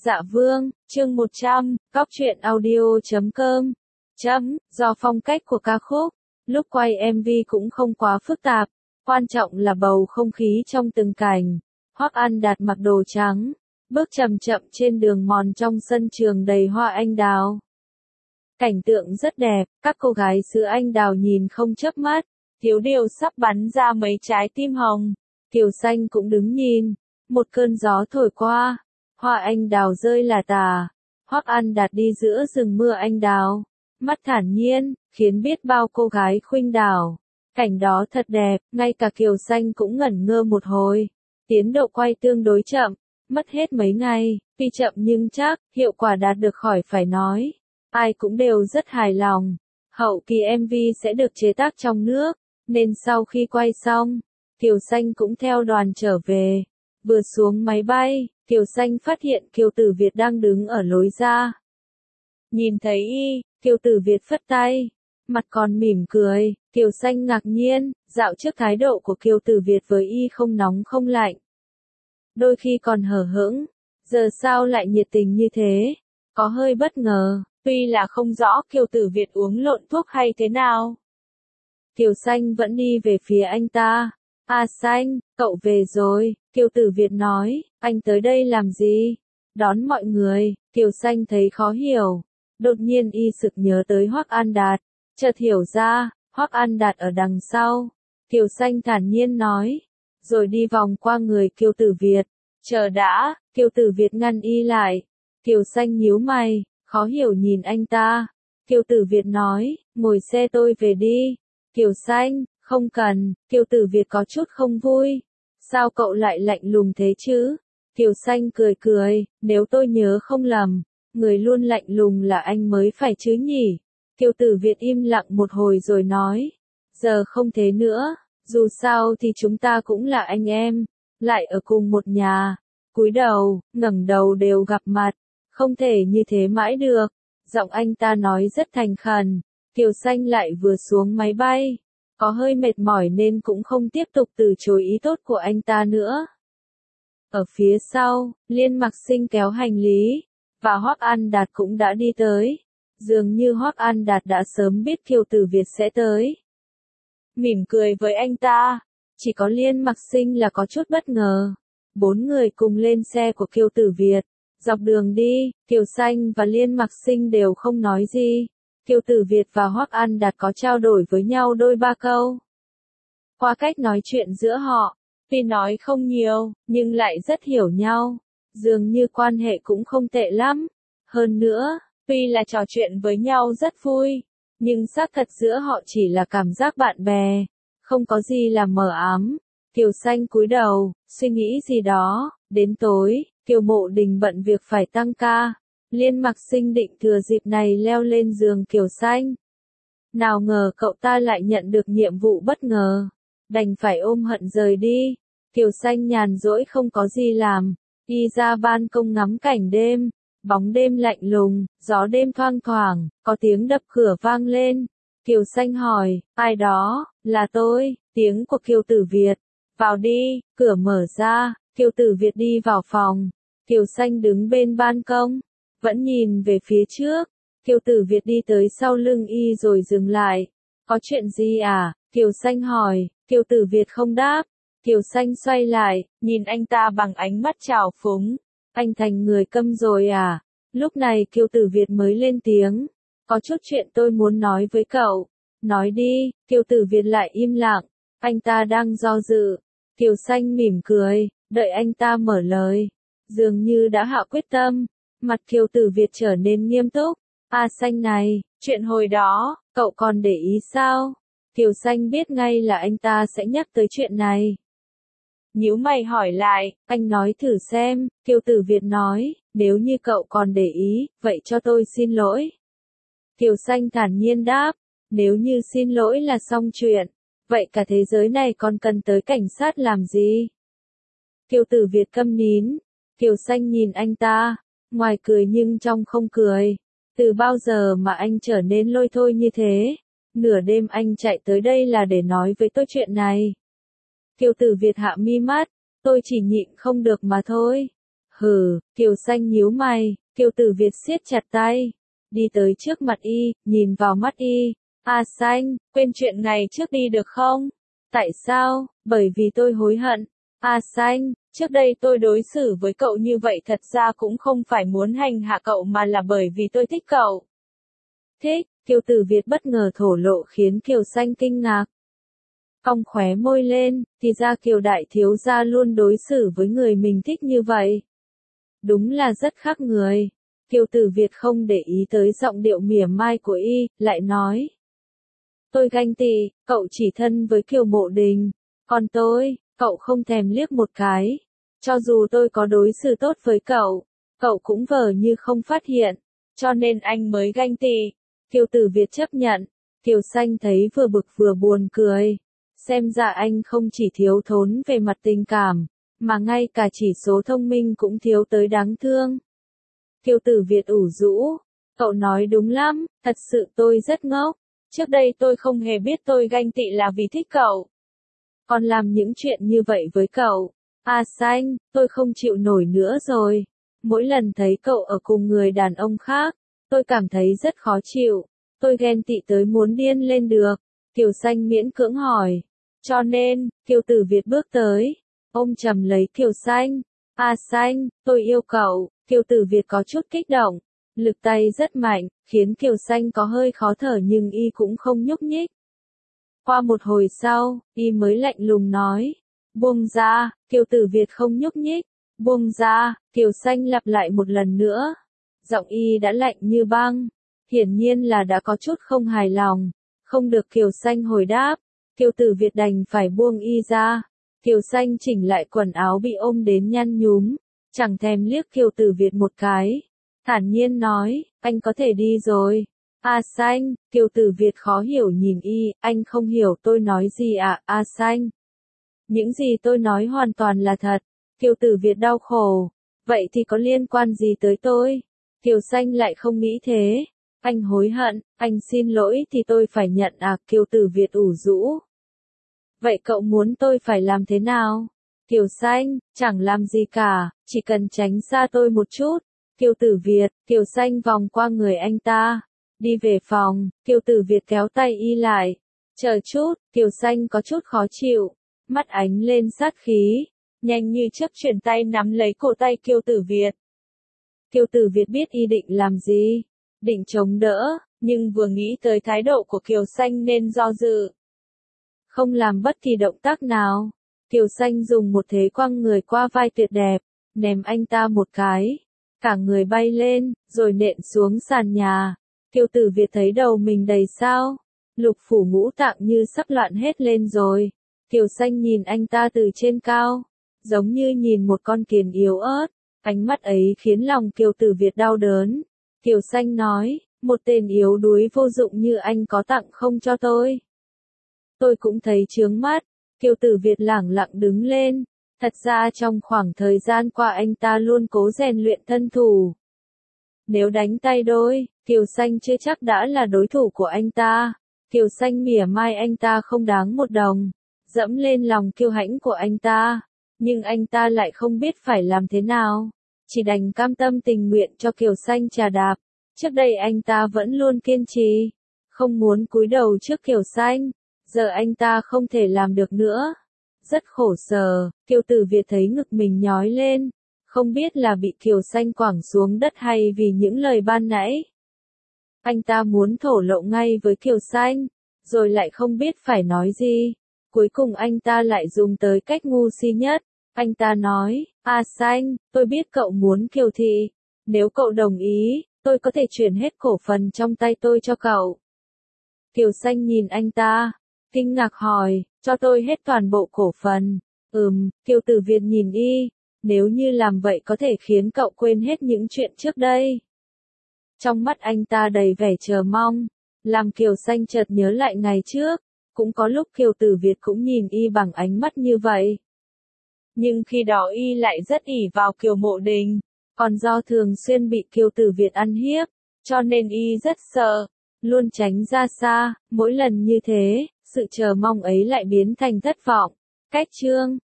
Dạ Vương, chương 100, Cóc truyện audio.com. Do phong cách của ca khúc, lúc quay MV cũng không quá phức tạp, quan trọng là bầu không khí trong từng cảnh. Hoắc An Đạt mặc đồ trắng, bước chậm chậm trên đường mòn trong sân trường đầy hoa anh đào. Cảnh tượng rất đẹp, các cô gái xứ anh đào nhìn không chớp mắt, Thiếu Điều sắp bắn ra mấy trái tim hồng. Kiều Xanh cũng đứng nhìn, một cơn gió thổi qua, hoa anh đào rơi lả tả. Hoắc An Đạt đi giữa rừng mưa anh đào, mắt thản nhiên, khiến biết bao cô gái khuynh đảo. Cảnh đó thật đẹp, ngay cả Kiều Xanh cũng ngẩn ngơ một hồi. Tiến độ quay tương đối chậm, mất hết mấy ngày, tuy chậm nhưng chắc, hiệu quả đạt được khỏi phải nói. Ai cũng đều rất hài lòng. Hậu kỳ MV sẽ được chế tác trong nước, nên sau khi quay xong, Kiều Xanh cũng theo đoàn trở về. Vừa xuống máy bay, Kiều Xanh phát hiện Kiều Tử Việt đang đứng ở lối ra. Nhìn thấy y, Kiều Tử Việt phất tay, mặt còn mỉm cười. Kiều Xanh ngạc nhiên, dạo trước thái độ của Kiều Tử Việt với y không nóng không lạnh, đôi khi còn hờ hững, giờ sao lại nhiệt tình như thế, có hơi bất ngờ. Tuy là không rõ Kiều Tử Việt uống lộn thuốc hay thế nào. Kiều Xanh vẫn đi về phía anh ta. À Xanh, cậu về rồi, Kiều Tử Việt nói, anh tới đây làm gì? Đón mọi người. Kiều Xanh thấy khó hiểu. Đột nhiên y sực nhớ tới Hoắc An Đạt, chợt hiểu ra, Hoắc An Đạt ở đằng sau. Kiều Xanh thản nhiên nói, rồi đi vòng qua người Kiều Tử Việt. Chờ đã, Kiều Tử Việt ngăn y lại. Kiều Xanh nhíu mày, khó hiểu nhìn anh ta. Kiều Tử Việt nói, ngồi xe tôi về đi. Kiều Xanh, không cần. Kiều Tử Việt có chút không vui. Sao cậu lại lạnh lùng thế chứ? Kiều Xanh cười cười, nếu tôi nhớ không lầm, người luôn lạnh lùng là anh mới phải chứ nhỉ? Kiều Tử Việt im lặng một hồi rồi nói, giờ không thế nữa, dù sao thì chúng ta cũng là anh em, lại ở cùng một nhà. Cúi đầu, ngẩng đầu đều gặp mặt, không thể như thế mãi được. Giọng anh ta nói rất thành khẩn. Kiều Xanh lại vừa xuống máy bay, có hơi mệt mỏi nên cũng không tiếp tục từ chối ý tốt của anh ta nữa. Ở phía sau, Liên Mặc Sinh kéo hành lý, và Hoắc An Đạt cũng đã đi tới. Dường như Hoắc An Đạt đã sớm biết Kiều Tử Việt sẽ tới. Mỉm cười với anh ta, chỉ có Liên Mặc Sinh là có chút bất ngờ. 4 người cùng lên xe của Kiều Tử Việt. Dọc đường đi, Kiều Xanh và Liên Mặc Sinh đều không nói gì. Kiều Tử Việt và Hoắc An Đạt có trao đổi với nhau đôi ba câu. Qua cách nói chuyện giữa họ, tuy nói không nhiều, nhưng lại rất hiểu nhau. Dường như quan hệ cũng không tệ lắm. Hơn nữa, tuy là trò chuyện với nhau rất vui, nhưng xác thật giữa họ chỉ là cảm giác bạn bè, không có gì là mờ ám. Kiều Xanh cúi đầu, suy nghĩ gì đó. Đến tối, Kiều Mộ Đình bận việc phải tăng ca. Liên Mặc Sinh định thừa dịp này leo lên giường Kiều Xanh. Nào ngờ cậu ta lại nhận được nhiệm vụ bất ngờ, đành phải ôm hận rời đi. Kiều Xanh nhàn rỗi không có gì làm, đi ra ban công ngắm cảnh đêm. Bóng đêm lạnh lùng, gió đêm thoang thoảng, có tiếng đập cửa vang lên. Kiều Xanh hỏi, ai đó? Là tôi. Tiếng của Kiều Tử Việt. Vào đi. Cửa mở ra, Kiều Tử Việt đi vào phòng. Kiều Xanh đứng bên ban công, vẫn nhìn về phía trước. Kiều Tử Việt đi tới sau lưng y rồi dừng lại. Có chuyện gì à? Kiều Xanh hỏi. Kiều Tử Việt không đáp. Kiều Xanh xoay lại, nhìn anh ta bằng ánh mắt trào phúng. Anh thành người câm rồi à? Lúc này Kiều Tử Việt mới lên tiếng. Có chút chuyện tôi muốn nói với cậu. Nói đi. Kiều Tử Việt lại im lặng. Anh ta đang do dự. Kiều Xanh mỉm cười, đợi anh ta mở lời. Dường như đã hạ quyết tâm. Mặt Kiều Tử Việt trở nên nghiêm túc. À Xanh này, chuyện hồi đó, cậu còn để ý sao? Kiều Xanh biết ngay là anh ta sẽ nhắc tới chuyện này. Nhíu mày hỏi lại, anh nói thử xem. Kiều Tử Việt nói, nếu như cậu còn để ý, vậy cho tôi xin lỗi. Kiều Xanh thản nhiên đáp, nếu như xin lỗi là xong chuyện, vậy cả thế giới này còn cần tới cảnh sát làm gì? Kiều Tử Việt câm nín. Kiều Xanh nhìn anh ta, ngoài cười nhưng trong không cười. Từ bao giờ mà anh trở nên lôi thôi như thế? Nửa đêm anh chạy tới đây là để nói với tôi chuyện này. Kiều Tử Việt hạ mi mắt, tôi chỉ nhịn không được mà thôi. Hừ, Kiều Xanh nhíu mày, Kiều Tử Việt siết chặt tay, đi tới trước mặt y, nhìn vào mắt y. A Xanh, quên chuyện ngày trước đi được không? Tại sao? Bởi vì tôi hối hận. A Xanh, trước đây tôi đối xử với cậu như vậy thật ra cũng không phải muốn hành hạ cậu mà là bởi vì tôi thích cậu. Thích, Kiều Tử Việt bất ngờ thổ lộ khiến Kiều Xanh kinh ngạc. Cong khóe môi lên, thì ra Kiều đại thiếu gia luôn đối xử với người mình thích như vậy. Đúng là rất khác người. Kiều Tử Việt không để ý tới giọng điệu mỉa mai của y, lại nói. Tôi ganh tị, cậu chỉ thân với Kiều Mộ Đình. Còn tôi, cậu không thèm liếc một cái. Cho dù tôi có đối xử tốt với cậu cũng vờ như không phát hiện. Cho nên anh mới ganh tị. Kiều Tử Việt chấp nhận. Kiều Xanh thấy vừa bực vừa buồn cười. Xem ra anh không chỉ thiếu thốn về mặt tình cảm, mà ngay cả chỉ số thông minh cũng thiếu tới đáng thương. Kiều Tử Việt ủ rũ. Cậu nói đúng lắm, thật sự tôi rất ngốc. Trước đây tôi không hề biết tôi ganh tị là vì thích cậu. Còn làm những chuyện như vậy với cậu. A Xanh, tôi không chịu nổi nữa rồi. Mỗi lần thấy cậu ở cùng người đàn ông khác, tôi cảm thấy rất khó chịu. Tôi ghen tị tới muốn điên lên được. Kiều Xanh miễn cưỡng hỏi. Cho nên, Kiều Tử Việt bước tới, ôm chầm lấy Kiều Xanh. A Xanh, tôi yêu cậu. Kiều Tử Việt có chút kích động. Lực tay rất mạnh, khiến Kiều Xanh có hơi khó thở nhưng y cũng không nhúc nhích. Qua một hồi sau, y mới lạnh lùng nói. Buông ra, Kiều Tử Việt không nhúc nhích. Buông ra, Kiều Xanh lặp lại một lần nữa. Giọng y đã lạnh như băng. Hiển nhiên là đã có chút không hài lòng. Không được Kiều Xanh hồi đáp. Kiều Tử Việt đành phải buông y ra. Kiều Xanh chỉnh lại quần áo bị ôm đến nhăn nhúm. Chẳng thèm liếc Kiều Tử Việt một cái. Thản nhiên nói, anh có thể đi rồi. A Xanh, Kiều Tử Việt khó hiểu nhìn y, anh không hiểu tôi nói gì ạ, A Xanh. Những gì tôi nói hoàn toàn là thật. Kiều Tử Việt đau khổ. Vậy thì có liên quan gì tới tôi? Kiều Xanh lại không nghĩ thế. Anh hối hận, anh xin lỗi thì tôi phải nhận à, Kiều Tử Việt ủ rũ. Vậy cậu muốn tôi phải làm thế nào? Kiều Xanh, chẳng làm gì cả, chỉ cần tránh xa tôi một chút. Kiều Tử Việt, Kiều Xanh vòng qua người anh ta. Đi về phòng, Kiều Tử Việt kéo tay y lại. Chờ chút, Kiều Xanh có chút khó chịu. Mắt ánh lên sát khí. Nhanh như chớp chuyển tay nắm lấy cổ tay Kiều Tử Việt. Kiều Tử Việt biết y định làm gì. Định chống đỡ, nhưng vừa nghĩ tới thái độ của Kiều Xanh nên do dự. Không làm bất kỳ động tác nào. Kiều Xanh dùng một thế quăng người qua vai tuyệt đẹp, ném anh ta một cái. Cả người bay lên, rồi nện xuống sàn nhà. Kiều Tử Việt thấy đầu mình đầy sao. Lục phủ ngũ tạng như sắp loạn hết lên rồi. Kiều Xanh nhìn anh ta từ trên cao, giống như nhìn một con kiến yếu ớt. Ánh mắt ấy khiến lòng Kiều Tử Việt đau đớn. Kiều Xanh nói, một tên yếu đuối vô dụng như anh có tặng không cho tôi. Tôi cũng thấy chướng mắt. Kiều Tử Việt lẳng lặng đứng lên. Thật ra trong khoảng thời gian qua anh ta luôn cố rèn luyện thân thủ. Nếu đánh tay đôi, Kiều Xanh chưa chắc đã là đối thủ của anh ta. Kiều Xanh mỉa mai anh ta không đáng một đồng. Dẫm lên lòng kiêu hãnh của anh ta. Nhưng anh ta lại không biết phải làm thế nào. Chỉ đành cam tâm tình nguyện cho Kiều Xanh trà đạp. Trước đây anh ta vẫn luôn kiên trì. Không muốn cúi đầu trước Kiều Xanh. Giờ anh ta không thể làm được nữa. Rất khổ sở, Kiều Tử Việt thấy ngực mình nhói lên. Không biết là bị Kiều Xanh quẳng xuống đất hay vì những lời ban nãy. Anh ta muốn thổ lộ ngay với Kiều Xanh. Rồi lại không biết phải nói gì. Cuối cùng anh ta lại dùng tới cách ngu si nhất. Anh ta nói, A Xanh, tôi biết cậu muốn Kiều Thị. Nếu cậu đồng ý, tôi có thể chuyển hết cổ phần trong tay tôi cho cậu. Kiều Xanh nhìn anh ta, kinh ngạc hỏi, cho tôi hết toàn bộ cổ phần. Kiều Tử Việt nhìn y, nếu như làm vậy có thể khiến cậu quên hết những chuyện trước đây. Trong mắt anh ta đầy vẻ chờ mong, làm Kiều Xanh chợt nhớ lại ngày trước, cũng có lúc Kiều Tử Việt cũng nhìn y bằng ánh mắt như vậy. Nhưng khi đó y lại rất ỷ vào Kiều Mộ Đình, còn do thường xuyên bị Kiều Tử Việt ăn hiếp, cho nên y rất sợ, luôn tránh ra xa, mỗi lần như thế, sự chờ mong ấy lại biến thành thất vọng. Cách chương